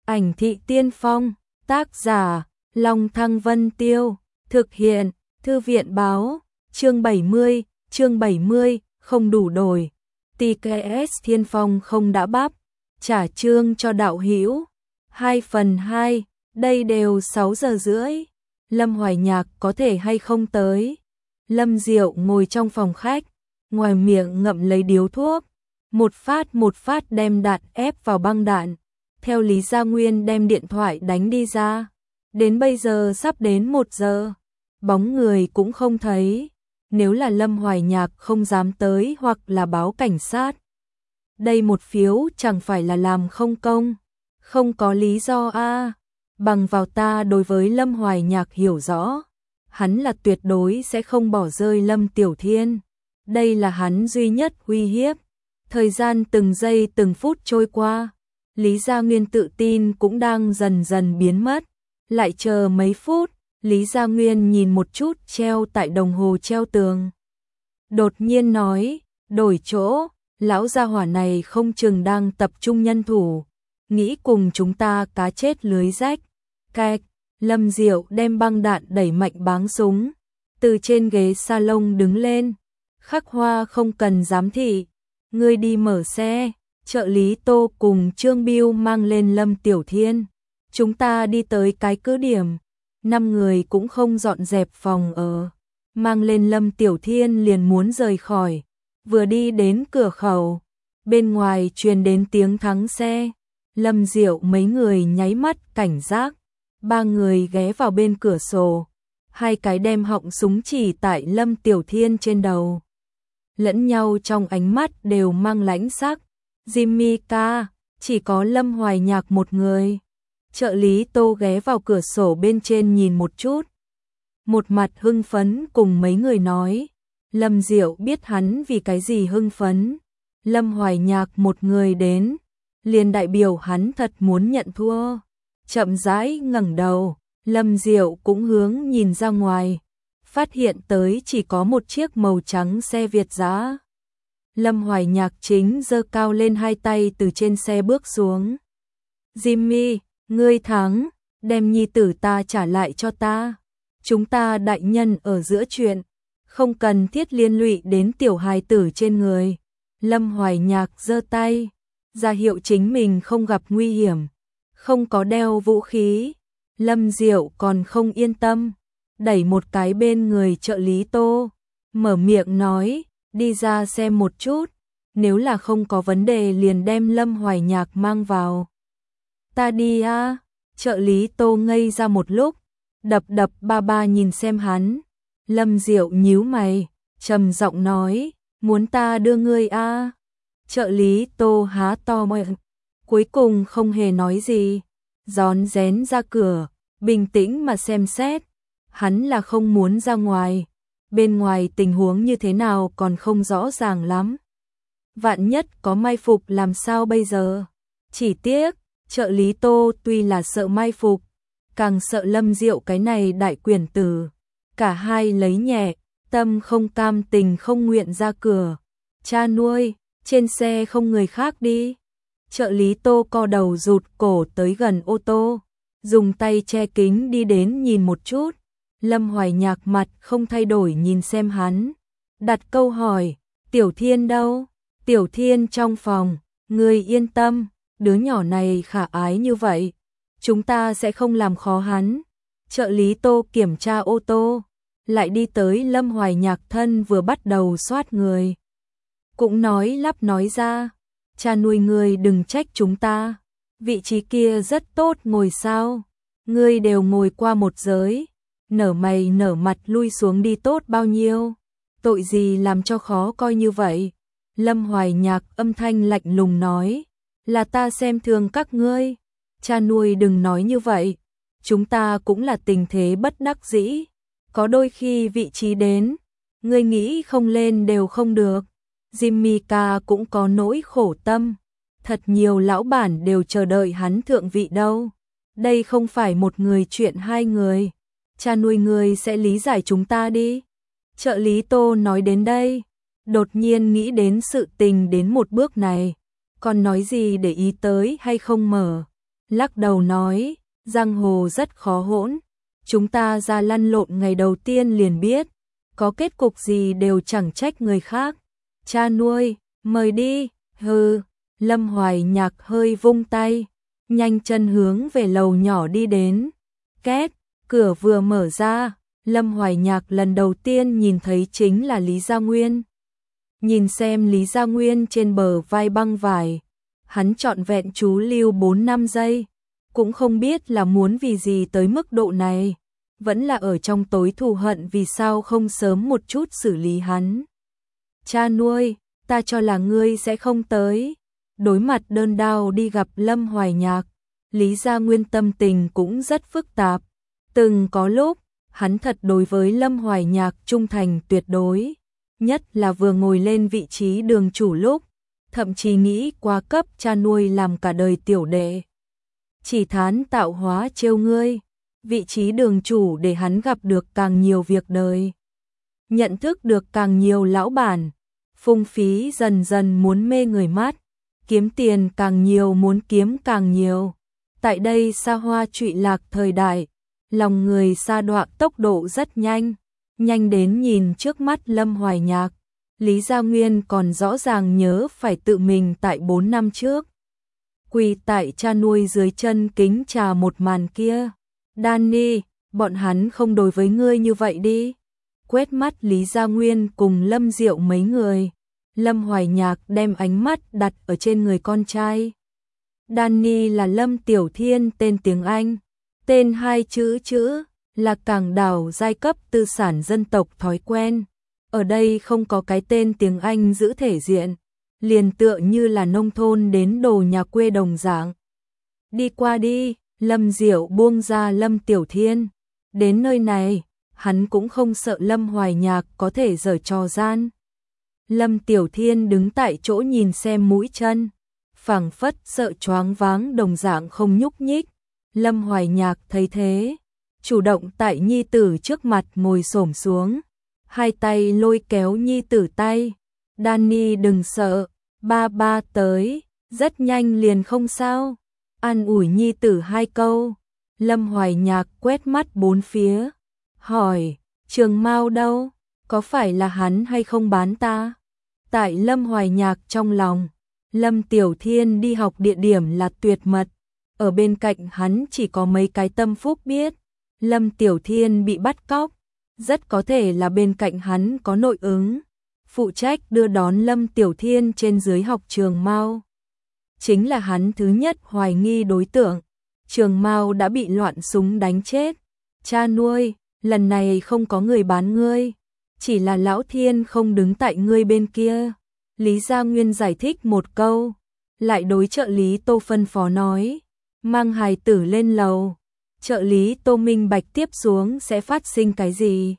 Ảnh thị tiên phong, tác giả, Long Thăng Vân Tiêu, thực hiện, Thư viện báo, chương 70, không đủ đổi. TKS Thiên Phong không đã bắp, trả chương cho đạo hữu. 2/2, đây đều 6 giờ rưỡi. Lâm Hoài Nhạc có thể hay không tới? Lâm Diệu ngồi trong phòng khách, ngoài miệng ngậm lấy điếu thuốc, một phát đem đạn ép vào băng đạn. Theo Lý Gia Nguyên đem điện thoại đánh đi ra. Đến bây giờ sắp đến 1 giờ, bóng người cũng không thấy. Nếu là Lâm Hoài Nhạc không dám tới hoặc là báo cảnh sát, đây một phiếu chẳng phải là làm không công. Không có lý do a. Bằng vào ta đối với Lâm Hoài Nhạc hiểu rõ, hắn là tuyệt đối sẽ không bỏ rơi Lâm Tiểu Thiên. Đây là hắn duy nhất uy hiếp. Thời gian từng giây từng phút trôi qua, Lý Gia Nguyên tự tin cũng đang dần dần biến mất. Lại chờ mấy phút, Lý Gia Nguyên nhìn một chút treo tại đồng hồ treo tường. Đột nhiên nói, đổi chỗ, lão gia hỏa này không chừng đang tập trung nhân thủ, nghĩ cùng chúng ta cá chết lưới rách. Cạch, Lâm Diệu đem băng đạn đẩy mạnh báng súng, từ trên ghế salon đứng lên. Khắc Hoa không cần giám thị, ngươi đi mở xe. Trợ lý Tô cùng Trương Biêu mang lên Lâm Tiểu Thiên. Chúng ta đi tới cái cứ điểm. 5 người cũng không dọn dẹp phòng ở. Mang lên Lâm Tiểu Thiên liền muốn rời khỏi. Vừa đi đến cửa khẩu, bên ngoài truyền đến tiếng thắng xe. Lâm Diệu mấy người nháy mắt cảnh giác. 3 người ghé vào bên cửa sổ. 2 cái đem họng súng chỉ tại Lâm Tiểu Thiên trên đầu. Lẫn nhau trong ánh mắt đều mang lãnh sắc. Jimmy ca, chỉ có Lâm Hoài Nhạc một người. Trợ lý Tô ghé vào cửa sổ bên trên nhìn một chút. Một mặt hưng phấn cùng mấy người nói. Lâm Diệu biết hắn vì cái gì hưng phấn. Lâm Hoài Nhạc một người đến, liền đại biểu hắn thật muốn nhận thua. Chậm rãi ngẩng đầu, Lâm Diệu cũng hướng nhìn ra ngoài. Phát hiện tới chỉ có một chiếc màu trắng xe Việt dã. Lâm Hoài Nhạc chính giơ cao lên 2 tay từ trên xe bước xuống. Jimmy, ngươi thắng, đem nhi tử ta trả lại cho ta. Chúng ta đại nhân ở giữa chuyện, không cần thiết liên lụy đến tiểu hài tử trên người. Lâm Hoài Nhạc giơ tay, ra hiệu chính mình không gặp nguy hiểm, không có đeo vũ khí. Lâm Diệu còn không yên tâm, đẩy một cái bên người trợ lý Tô, mở miệng nói, đi ra xem một chút, nếu là không có vấn đề liền đem Lâm Hoài Nhạc mang vào. Ta đi a. Trợ lý Tô ngây ra một lúc, đập ba nhìn xem hắn. Lâm Diệu nhíu mày, trầm giọng nói, muốn ta đưa ngươi a. Trợ lý Tô há to miệng, cuối cùng không hề nói gì, rón rén ra cửa, bình tĩnh mà xem xét. Hắn là không muốn ra ngoài, bên ngoài tình huống như thế nào còn không rõ ràng lắm. Vạn nhất có mai phục làm sao bây giờ? Chỉ tiếc, trợ lý Tô tuy là sợ mai phục, càng sợ Lâm Diệu cái này đại quyền tử. Cả hai lấy nhẹ, tâm không cam tình không nguyện ra cửa. Cha nuôi, trên xe không người khác đi. Trợ lý Tô co đầu rụt cổ tới gần ô tô, dùng tay che kính đi đến nhìn một chút. Lâm Hoài Nhạc mặt không thay đổi nhìn xem hắn, đặt câu hỏi, Tiểu Thiên đâu? Tiểu Thiên trong phòng, ngươi yên tâm, đứa nhỏ này khả ái như vậy, chúng ta sẽ không làm khó hắn. Trợ lý Tô kiểm tra ô tô, lại đi tới Lâm Hoài Nhạc thân vừa bắt đầu soát người. Cũng nói lắp nói ra, cha nuôi ngươi đừng trách chúng ta, vị trí kia rất tốt ngồi sao, ngươi đều ngồi qua một giới. Nở mày nở mặt lui xuống đi tốt bao nhiêu, tội gì làm cho khó coi như vậy. Lâm Hoài Nhạc âm thanh lạnh lùng nói, là ta xem thường các ngươi, cha nuôi đừng nói như vậy, chúng ta cũng là tình thế bất đắc dĩ, có đôi khi vị trí đến, ngươi nghĩ không lên đều không được. Jimmy ca cũng có nỗi khổ tâm, thật nhiều lão bản đều chờ đợi hắn thượng vị đâu, đây không phải một người chuyện 2 người. Cha nuôi người sẽ lý giải chúng ta đi. Trợ lý Tô nói đến đây, đột nhiên nghĩ đến sự tình đến một bước này, còn nói gì để ý tới hay không mở. lắc đầu nói, giang hồ rất khó hỗn, chúng ta ra lăn lộn ngày đầu tiên liền biết, có kết cục gì đều chẳng trách người khác. Cha nuôi, mời đi, hừ. Lâm Hoài Nhạc hơi vung tay, nhanh chân hướng về lầu nhỏ đi đến. Két, cửa vừa mở ra, Lâm Hoài Nhạc lần đầu tiên nhìn thấy chính là Lý Gia Nguyên. Nhìn xem Lý Gia Nguyên trên bờ vai băng vải, hắn trọn vẹn chú lưu 4-5 giây, cũng không biết là muốn vì gì tới mức độ này, vẫn là ở trong tối thù hận vì sao không sớm một chút xử lý hắn. Cha nuôi, ta cho là ngươi sẽ không tới. Đối mặt đơn đao đi gặp Lâm Hoài Nhạc, Lý Gia Nguyên tâm tình cũng rất phức tạp. Từng có lúc, hắn thật đối với Lâm Hoài Nhạc trung thành tuyệt đối, nhất là vừa ngồi lên vị trí đường chủ lúc, thậm chí nghĩ qua cấp cha nuôi làm cả đời tiểu đệ. Chỉ thán tạo hóa trêu ngươi, vị trí đường chủ để hắn gặp được càng nhiều việc đời, nhận thức được càng nhiều lão bản, phung phí dần dần muốn mê người mắt, kiếm tiền càng nhiều muốn kiếm càng nhiều. Tại đây xa hoa trụy lạc thời đại, lòng người sa đọa tốc độ rất nhanh, nhanh đến nhìn trước mắt Lâm Hoài Nhạc. Lý Gia Nguyên còn rõ ràng nhớ phải tự mình tại 4 năm trước. Quỳ tại cha nuôi dưới chân kính trà một màn kia. Danny, bọn hắn không đối với ngươi như vậy đi. Quét mắt Lý Gia Nguyên cùng Lâm Diệu mấy người. Lâm Hoài Nhạc đem ánh mắt đặt ở trên người con trai. Danny là Lâm Tiểu Thiên tên tiếng Anh. Tên 2 chữ là cảng đảo giai cấp tư sản dân tộc thói quen. Ở đây không có cái tên tiếng Anh giữ thể diện, liền tựa như là nông thôn đến đồ nhà quê đồng dạng. Đi qua đi, Lâm Diệu buông ra Lâm Tiểu Thiên. Đến nơi này, hắn cũng không sợ Lâm Hoài Nhạc có thể giở trò gian. Lâm Tiểu Thiên đứng tại chỗ nhìn xem mũi chân, phảng phất sợ choáng váng đồng dạng không nhúc nhích. Lâm Hoài Nhạc thấy thế, chủ động tại nhi tử trước mặt ngồi xổm xuống, hai tay lôi kéo nhi tử tay. Danny đừng sợ, ba ba tới, rất nhanh liền không sao. An ủi nhi tử 2 câu. Lâm Hoài Nhạc quét mắt bốn phía, hỏi, Trường Mao đâu, có phải là hắn hay không bán ta? Tại Lâm Hoài Nhạc trong lòng, Lâm Tiểu Thiên đi học địa điểm là tuyệt mật, ở bên cạnh hắn chỉ có mấy cái tâm phúc biết. Lâm Tiểu Thiên bị bắt cóc, rất có thể là bên cạnh hắn có nội ứng, phụ trách đưa đón Lâm Tiểu Thiên trên dưới học Trường Mao. Chính là hắn thứ nhất hoài nghi đối tượng. Trường Mao đã bị loạn súng đánh chết. Cha nuôi, lần này không có người bán ngươi, chỉ là Lão Thiên không đứng tại ngươi bên kia. Lý Gia Nguyên giải thích một câu, lại đối trợ lý Tô phân phó nói, mang hài tử lên lầu. Trợ lý Tô minh bạch tiếp xuống sẽ phát sinh cái gì.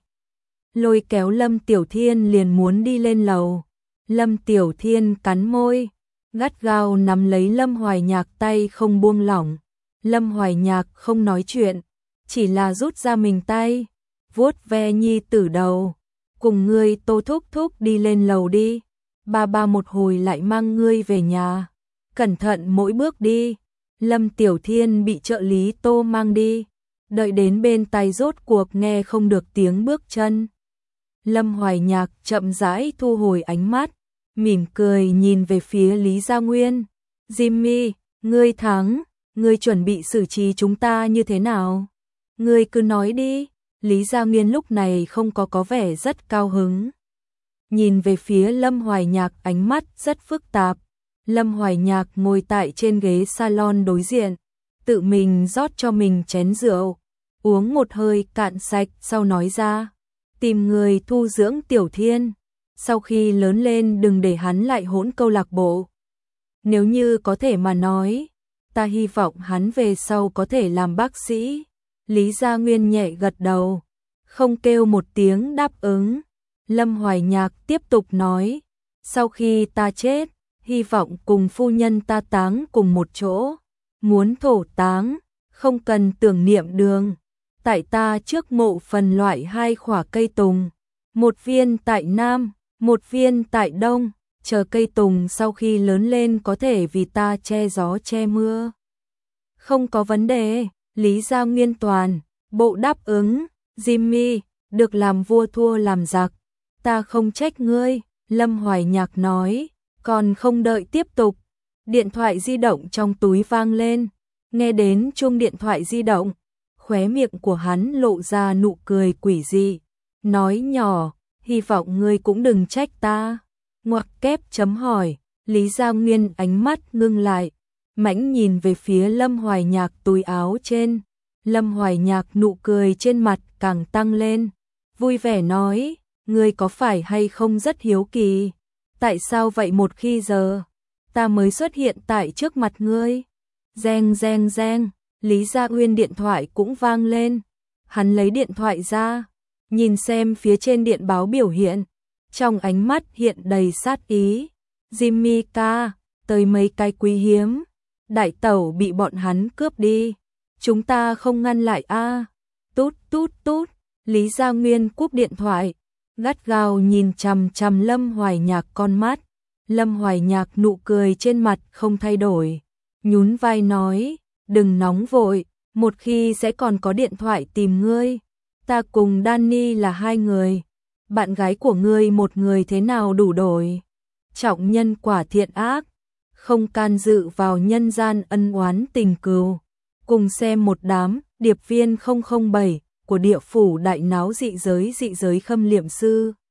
Lôi kéo Lâm Tiểu Thiên liền muốn đi lên lầu. Lâm Tiểu Thiên cắn môi, gắt gao nắm lấy Lâm Hoài Nhạc tay không buông lỏng. Lâm Hoài Nhạc không nói chuyện, chỉ là rút ra mình tay, vuốt ve nhi tử đầu. Cùng ngươi Tô thúc thúc đi lên lầu đi, ba một hồi lại mang ngươi về nhà. Cẩn thận mỗi bước đi. Lâm Tiểu Thiên bị trợ lý Tô mang đi, đợi đến bên tai rốt cuộc nghe không được tiếng bước chân. Lâm Hoài Nhạc chậm rãi thu hồi ánh mắt, mỉm cười nhìn về phía Lý Gia Nguyên. Jimmy, ngươi thắng, ngươi chuẩn bị xử trí chúng ta như thế nào? Ngươi cứ nói đi. Lý Gia Nguyên lúc này không có vẻ rất cao hứng. Nhìn về phía Lâm Hoài Nhạc ánh mắt rất phức tạp. Lâm Hoài Nhạc ngồi tại trên ghế salon đối diện, tự mình rót cho mình chén rượu, uống một hơi cạn sạch sau nói ra, tìm người thu dưỡng Tiểu Thiên, sau khi lớn lên đừng để hắn lại hỗn câu lạc bộ. Nếu như có thể mà nói, ta hy vọng hắn về sau có thể làm bác sĩ. Lý Gia Nguyên nhẹ gật đầu, không kêu một tiếng đáp ứng. Lâm Hoài Nhạc tiếp tục nói, sau khi ta chết, hy vọng cùng phu nhân ta táng cùng một chỗ, muốn thổ táng, không cần tưởng niệm đường. Tại ta trước mộ phần loại 2 khỏa cây tùng, một viên tại Nam, một viên tại Đông, chờ cây tùng sau khi lớn lên có thể vì ta che gió che mưa. Không có vấn đề, Lý Gia Nguyên toàn bộ đáp ứng. Jimmy, được làm vua thua làm giặc, ta không trách ngươi, Lâm Hoài Nhạc nói, còn không đợi tiếp tục. Điện thoại di động trong túi vang lên, nghe đến chuông điện thoại di động, khóe miệng của hắn lộ ra nụ cười quỷ dị, nói nhỏ, hy vọng ngươi cũng đừng trách ta. Ngoặc kép chấm hỏi, Lý Gia Nguyên ánh mắt ngưng lại, mãnh nhìn về phía Lâm Hoài Nhạc túi áo trên. Lâm Hoài Nhạc nụ cười trên mặt càng tăng lên, vui vẻ nói, ngươi có phải hay không rất hiếu kỳ, tại sao vậy một khi giờ ta mới xuất hiện tại trước mặt ngươi. Reng reng reng, Lý Gia Nguyên điện thoại cũng vang lên, hắn lấy điện thoại ra, nhìn xem phía trên điện báo biểu hiện, trong ánh mắt hiện đầy sát ý. Jimmy ca, tới mấy cái quý hiếm, đại tẩu bị bọn hắn cướp đi, chúng ta không ngăn lại a. Tút tút tút, Lý Gia Nguyên cúp điện thoại, gắt gao nhìn chằm chằm Lâm Hoài Nhạc con mắt. Lâm Hoài Nhạc nụ cười trên mặt không thay đổi, nhún vai nói, đừng nóng vội, một khi sẽ còn có điện thoại tìm ngươi. Ta cùng Danny là hai người, bạn gái của ngươi một người thế nào đủ đổi. Trọng nhân quả thiện ác, không can dự vào nhân gian ân oán tình cừu. Cùng xem một đám điệp viên 007 của địa phủ đại náo dị giới khâm liệm sư.